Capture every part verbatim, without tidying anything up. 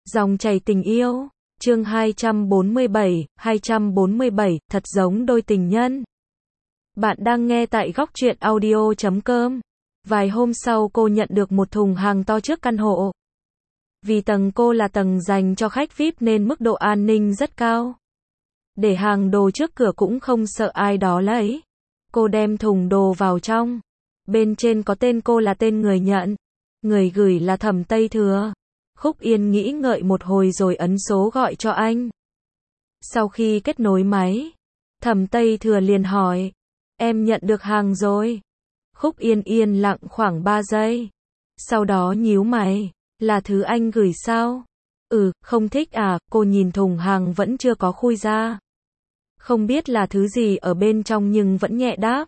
Dòng chảy tình yêu, chương hai trăm bốn mươi bảy, hai trăm bốn mươi bảy, thật giống đôi tình nhân. Bạn đang nghe tại góc truyện audio chấm com. Vài hôm sau cô nhận được một thùng hàng to trước căn hộ. Vì tầng cô là tầng dành cho khách vi ai pi nên mức độ an ninh rất cao. Để hàng đồ trước cửa cũng không sợ ai đó lấy. Cô đem thùng đồ vào trong. Bên trên có tên cô là tên người nhận. Người gửi là Thẩm Tây Thừa. Khúc Yên nghĩ ngợi một hồi rồi ấn số gọi cho anh. Sau khi kết nối máy, Thẩm Tây Thừa liền hỏi, em nhận được hàng rồi. Khúc Yên yên lặng khoảng ba giây. Sau đó nhíu mày, là thứ anh gửi sao? Ừ, không thích à, cô nhìn thùng hàng vẫn chưa có khui ra. Không biết là thứ gì ở bên trong nhưng vẫn nhẹ đáp.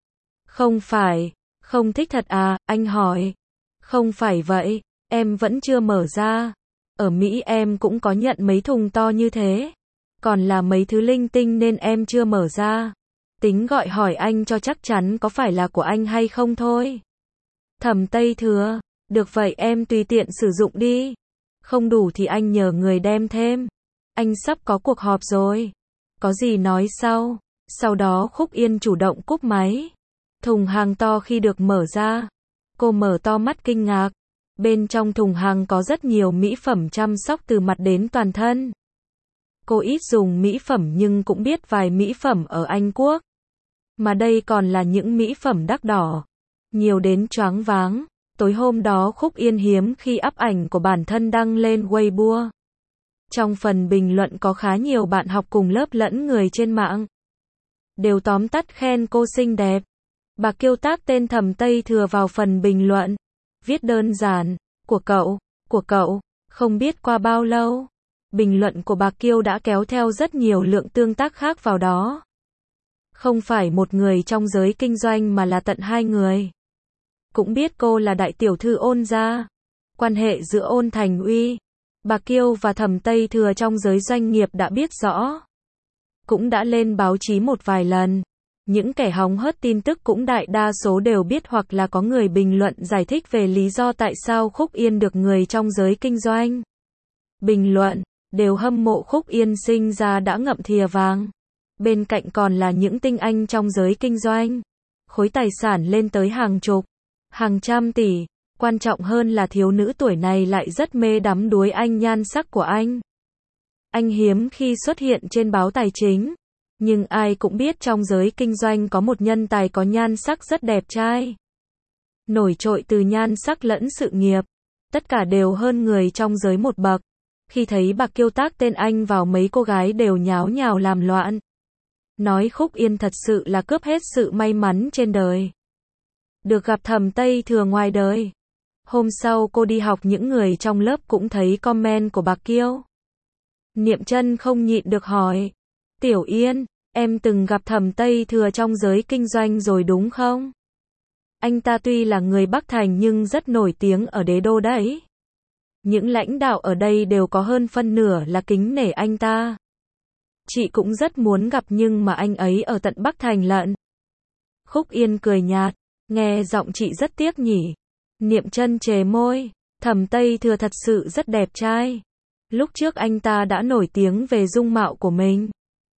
Không phải, không thích thật à, anh hỏi. Không phải vậy, em vẫn chưa mở ra. Ở Mỹ em cũng có nhận mấy thùng to như thế. Còn là mấy thứ linh tinh nên em chưa mở ra. Tính gọi hỏi anh cho chắc chắn có phải là của anh hay không thôi. Thẩm Tây Thừa, được vậy em tùy tiện sử dụng đi. Không đủ thì anh nhờ người đem thêm. Anh sắp có cuộc họp rồi. Có gì nói sau. Sau đó Khúc Yên chủ động cúp máy. Thùng hàng to khi được mở ra. Cô mở to mắt kinh ngạc. Bên trong thùng hàng có rất nhiều mỹ phẩm chăm sóc từ mặt đến toàn thân. Cô ít dùng mỹ phẩm nhưng cũng biết vài mỹ phẩm ở Anh Quốc. Mà đây còn là những mỹ phẩm đắt đỏ. Nhiều đến choáng váng. Tối hôm đó Khúc Yên hiếm khi up ảnh của bản thân đăng lên Weibo. Trong phần bình luận có khá nhiều bạn học cùng lớp lẫn người trên mạng. Đều tóm tắt khen cô xinh đẹp. Bà Kiêu tác tên Thẩm Tây Thừa vào phần bình luận. Viết đơn giản, của cậu, của cậu, không biết qua bao lâu. Bình luận của bà Kiêu đã kéo theo rất nhiều lượng tương tác khác vào đó. Không phải một người trong giới kinh doanh mà là tận hai người. Cũng biết cô là đại tiểu thư Ôn gia. Quan hệ giữa Ôn Thành Uy, bà Kiêu và Thẩm Tây Thừa trong giới doanh nghiệp đã biết rõ. Cũng đã lên báo chí một vài lần. Những kẻ hóng hớt tin tức cũng đại đa số đều biết hoặc là có người bình luận giải thích về lý do tại sao Khúc Yên được người trong giới kinh doanh. Bình luận, đều hâm mộ Khúc Yên sinh ra đã ngậm thìa vàng. Bên cạnh còn là những tinh anh trong giới kinh doanh. Khối tài sản lên tới hàng chục, hàng trăm tỷ. Quan trọng hơn là thiếu nữ tuổi này lại rất mê đắm đuối anh nhan sắc của anh. Anh hiếm khi xuất hiện trên báo tài chính. Nhưng ai cũng biết trong giới kinh doanh có một nhân tài có nhan sắc rất đẹp trai. Nổi trội từ nhan sắc lẫn sự nghiệp. Tất cả đều hơn người trong giới một bậc. Khi thấy bà Kiêu tác tên anh vào mấy cô gái đều nháo nhào làm loạn. Nói Khúc Yên thật sự là cướp hết sự may mắn trên đời. Được gặp Thẩm Tây Thừa ngoài đời. Hôm sau cô đi học những người trong lớp cũng thấy comment của bà Kiêu. Niệm Chân không nhịn được hỏi. Tiểu Yên, em từng gặp Thẩm Tây Thừa trong giới kinh doanh rồi đúng không? Anh ta tuy là người Bắc Thành nhưng rất nổi tiếng ở đế đô đấy. Những lãnh đạo ở đây đều có hơn phân nửa là kính nể anh ta. Chị cũng rất muốn gặp nhưng mà anh ấy ở tận Bắc Thành lận. Khúc Yên cười nhạt, nghe giọng chị rất tiếc nhỉ. Niệm Chân chề môi, Thẩm Tây Thừa thật sự rất đẹp trai. Lúc trước anh ta đã nổi tiếng về dung mạo của mình.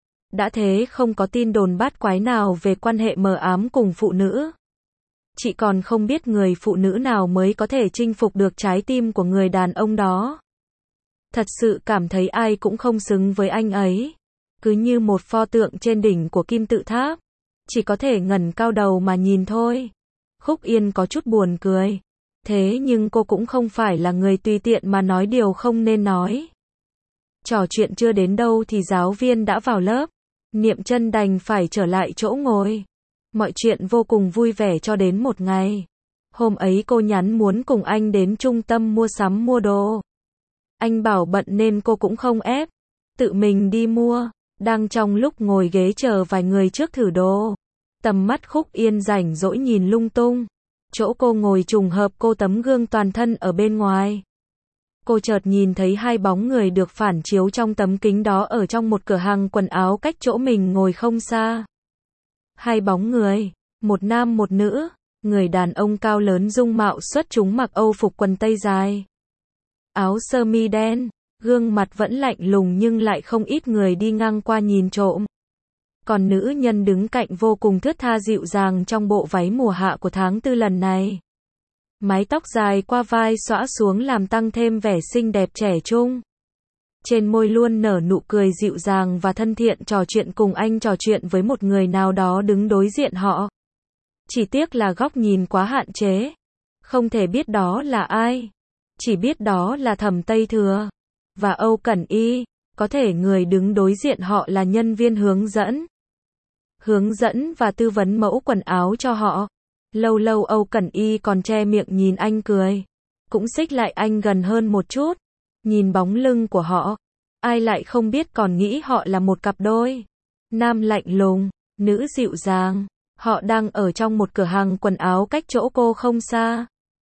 Đã thế không có tin đồn bát quái nào về quan hệ mờ ám cùng phụ nữ. Chị còn không biết người phụ nữ nào mới có thể chinh phục được trái tim của người đàn ông đó. Thật sự cảm thấy ai cũng không xứng với anh ấy. Cứ như một pho tượng trên đỉnh của kim tự tháp. Chỉ có thể ngẩng cao đầu mà nhìn thôi. Khúc Yên có chút buồn cười. Thế nhưng cô cũng không phải là người tùy tiện mà nói điều không nên nói. Trò chuyện chưa đến đâu thì giáo viên đã vào lớp. Niệm Chân đành phải trở lại chỗ ngồi. Mọi chuyện vô cùng vui vẻ cho đến một ngày. Hôm ấy cô nhắn muốn cùng anh đến trung tâm mua sắm mua đồ. Anh bảo bận nên cô cũng không ép. Tự mình đi mua. Đang trong lúc ngồi ghế chờ vài người trước thử đồ. Tầm mắt Khúc Yên rảnh rỗi nhìn lung tung. Chỗ cô ngồi trùng hợp cô tấm gương toàn thân ở bên ngoài. Cô chợt nhìn thấy hai bóng người được phản chiếu trong tấm kính đó ở trong một cửa hàng quần áo cách chỗ mình ngồi không xa. Hai bóng người, một nam một nữ, người đàn ông cao lớn dung mạo xuất chúng mặc Âu phục quần tây dài. Áo sơ mi đen, Gương mặt vẫn lạnh lùng nhưng lại không ít người đi ngang qua nhìn trộm. Còn nữ nhân đứng cạnh vô cùng thướt tha dịu dàng trong bộ váy mùa hạ của tháng tư lần này. Mái tóc dài qua vai xõa xuống làm tăng thêm vẻ xinh đẹp trẻ trung. Trên môi luôn nở nụ cười dịu dàng và thân thiện trò chuyện cùng anh trò chuyện với một người nào đó đứng đối diện họ. Chỉ tiếc là góc nhìn quá hạn chế. Không thể biết đó là ai. Chỉ biết đó là Thẩm Tây Thừa. Và Âu Cẩn Y. Có thể người đứng đối diện họ là nhân viên hướng dẫn. Hướng dẫn và tư vấn mẫu quần áo cho họ. Lâu lâu Âu Cẩn Y còn che miệng nhìn anh cười. Cũng xích lại anh gần hơn một chút. Nhìn bóng lưng của họ. Ai lại không biết còn nghĩ họ là một cặp đôi. Nam lạnh lùng, nữ dịu dàng. Họ đang ở trong một cửa hàng quần áo cách chỗ cô không xa.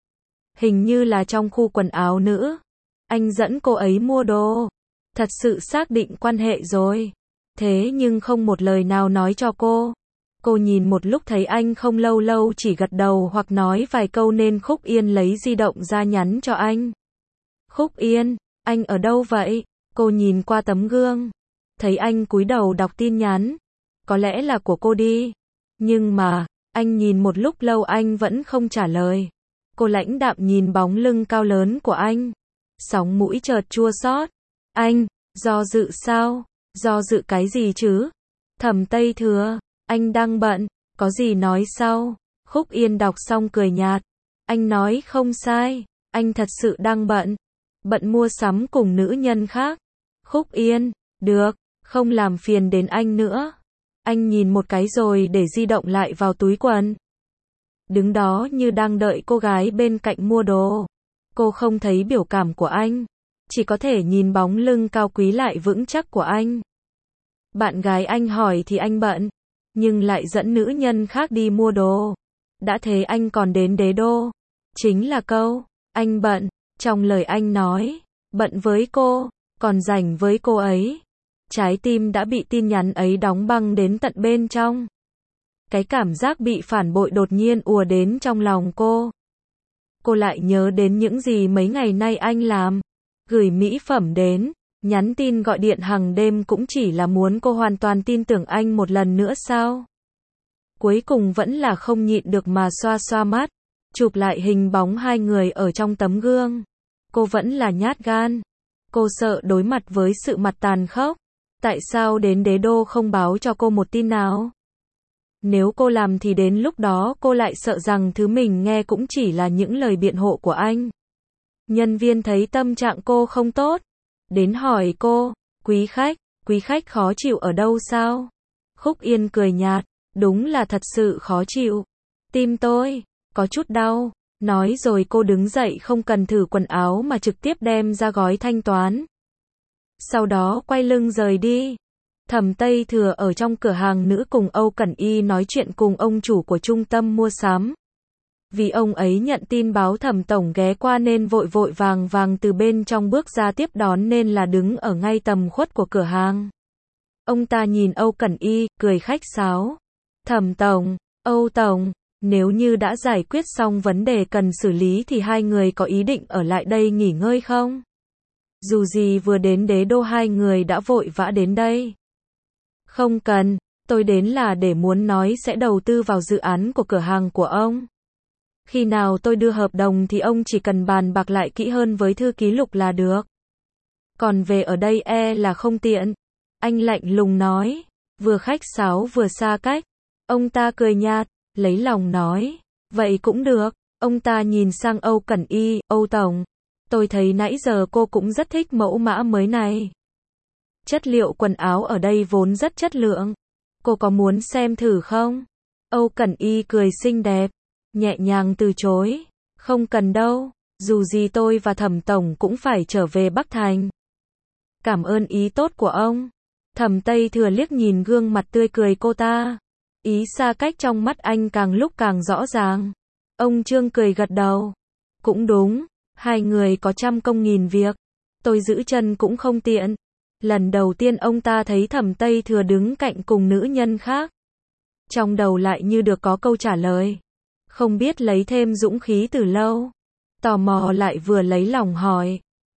Hình như là trong khu quần áo nữ. Anh dẫn cô ấy mua đồ. Thật sự xác định quan hệ rồi. Thế nhưng không một lời nào nói cho cô. Cô nhìn một lúc thấy anh không lâu lâu chỉ gật đầu hoặc nói vài câu nên Khúc Yên lấy di động ra nhắn cho anh. Khúc Yên, anh ở đâu vậy? Cô nhìn qua tấm gương. Thấy anh cúi đầu đọc tin nhắn. Có lẽ là của cô đi. Nhưng mà, anh nhìn một lúc lâu anh vẫn không trả lời. Cô lãnh đạm nhìn bóng lưng cao lớn của anh. Sóng mũi chợt chua xót. Anh, do dự sao? Do dự cái gì chứ? Thẩm Tây Thừa, anh đang bận, có gì nói sau. Khúc Yên đọc xong cười nhạt. Anh nói không sai, anh thật sự đang bận. Bận mua sắm cùng nữ nhân khác. Khúc Yên, được, không làm phiền đến anh nữa. Anh nhìn một cái rồi để di động lại vào túi quần. Đứng đó như đang đợi cô gái bên cạnh mua đồ. Cô không thấy biểu cảm của anh. Chỉ có thể nhìn bóng lưng cao quý lại vững chắc của anh. Bạn gái anh hỏi thì anh bận. Nhưng lại dẫn nữ nhân khác đi mua đồ. Đã thế anh còn đến đế đô. Chính là câu, anh bận. Trong lời anh nói, bận với cô, còn rảnh với cô ấy. Trái tim đã bị tin nhắn ấy đóng băng đến tận bên trong. Cái cảm giác bị phản bội đột nhiên ùa đến trong lòng cô. Cô lại nhớ đến những gì mấy ngày nay anh làm. Gửi mỹ phẩm đến, nhắn tin gọi điện hàng đêm cũng chỉ là muốn cô hoàn toàn tin tưởng anh một lần nữa sao? Cuối cùng vẫn là không nhịn được mà xoa xoa mắt, chụp lại hình bóng hai người ở trong tấm gương. Cô vẫn là nhát gan. Cô sợ đối mặt với sự mặt tàn khốc. Tại sao đến đế đô không báo cho cô một tin nào? Nếu cô làm thì đến lúc đó cô lại sợ rằng thứ mình nghe cũng chỉ là những lời biện hộ của anh. Nhân viên thấy tâm trạng cô không tốt. Đến hỏi cô, quý khách, quý khách khó chịu ở đâu sao? Khúc Yên cười nhạt, đúng là thật sự khó chịu. Tim tôi, có chút đau. Nói rồi cô đứng dậy không cần thử quần áo mà trực tiếp đem ra gói thanh toán. Sau đó quay lưng rời đi. Thẩm Tây Thừa ở trong cửa hàng nữ cùng Âu Cẩn Y nói chuyện cùng ông chủ của trung tâm mua sắm. Vì ông ấy nhận tin báo Thẩm tổng ghé qua nên vội vội vàng vàng từ bên trong bước ra tiếp đón nên là đứng ở ngay tầm khuất của cửa hàng. Ông ta nhìn Âu Cẩn Y, cười khách sáo. Thẩm tổng, Âu tổng, nếu như đã giải quyết xong vấn đề cần xử lý thì hai người có ý định ở lại đây nghỉ ngơi không? Dù gì vừa đến đế đô hai người đã vội vã đến đây. Không cần, tôi đến là để muốn nói sẽ đầu tư vào dự án của cửa hàng của ông. Khi nào tôi đưa hợp đồng thì ông chỉ cần bàn bạc lại kỹ hơn với thư ký Lục là được. Còn về ở đây e là không tiện. Anh lạnh lùng nói, vừa khách sáo vừa xa cách. Ông ta cười nhạt, lấy lòng nói, vậy cũng được. Ông ta nhìn sang Âu Cẩn Y, Âu tổng, tôi thấy nãy giờ cô cũng rất thích mẫu mã mới này. Chất liệu quần áo ở đây vốn rất chất lượng. Cô có muốn xem thử không? Âu Cẩn Y cười xinh đẹp, nhẹ nhàng từ chối. Không cần đâu, dù gì tôi và Thẩm tổng cũng phải trở về Bắc Thành. Cảm ơn ý tốt của ông. Thẩm Tây Thừa liếc nhìn gương mặt tươi cười cô ta. Ý xa cách trong mắt anh càng lúc càng rõ ràng. Ông Trương cười gật đầu. Cũng đúng, hai người có trăm công nghìn việc. Tôi giữ chân cũng không tiện. Lần đầu tiên ông ta thấy Thẩm Tây Thừa đứng cạnh cùng nữ nhân khác. Trong đầu lại như được có câu trả lời. Không biết lấy thêm dũng khí từ lâu. Tò mò lại vừa lấy lòng hỏi.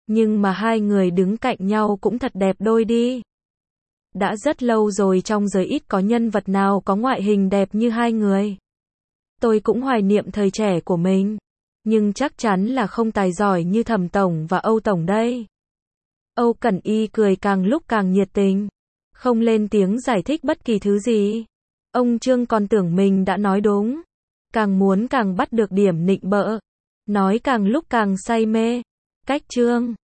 Nhưng mà hai người đứng cạnh nhau cũng thật đẹp đôi đi. Đã rất lâu rồi trong giới ít có nhân vật nào có ngoại hình đẹp như hai người. Tôi cũng hoài niệm thời trẻ của mình. Nhưng chắc chắn là không tài giỏi như Thẩm Tổng và Âu Tổng đây. Âu Cẩn Y cười càng lúc càng nhiệt tình. Không lên tiếng giải thích bất kỳ thứ gì. Ông Trương còn tưởng mình đã nói đúng. Càng muốn càng bắt được điểm nịnh bợ. Nói càng lúc càng say mê. Cách Trương.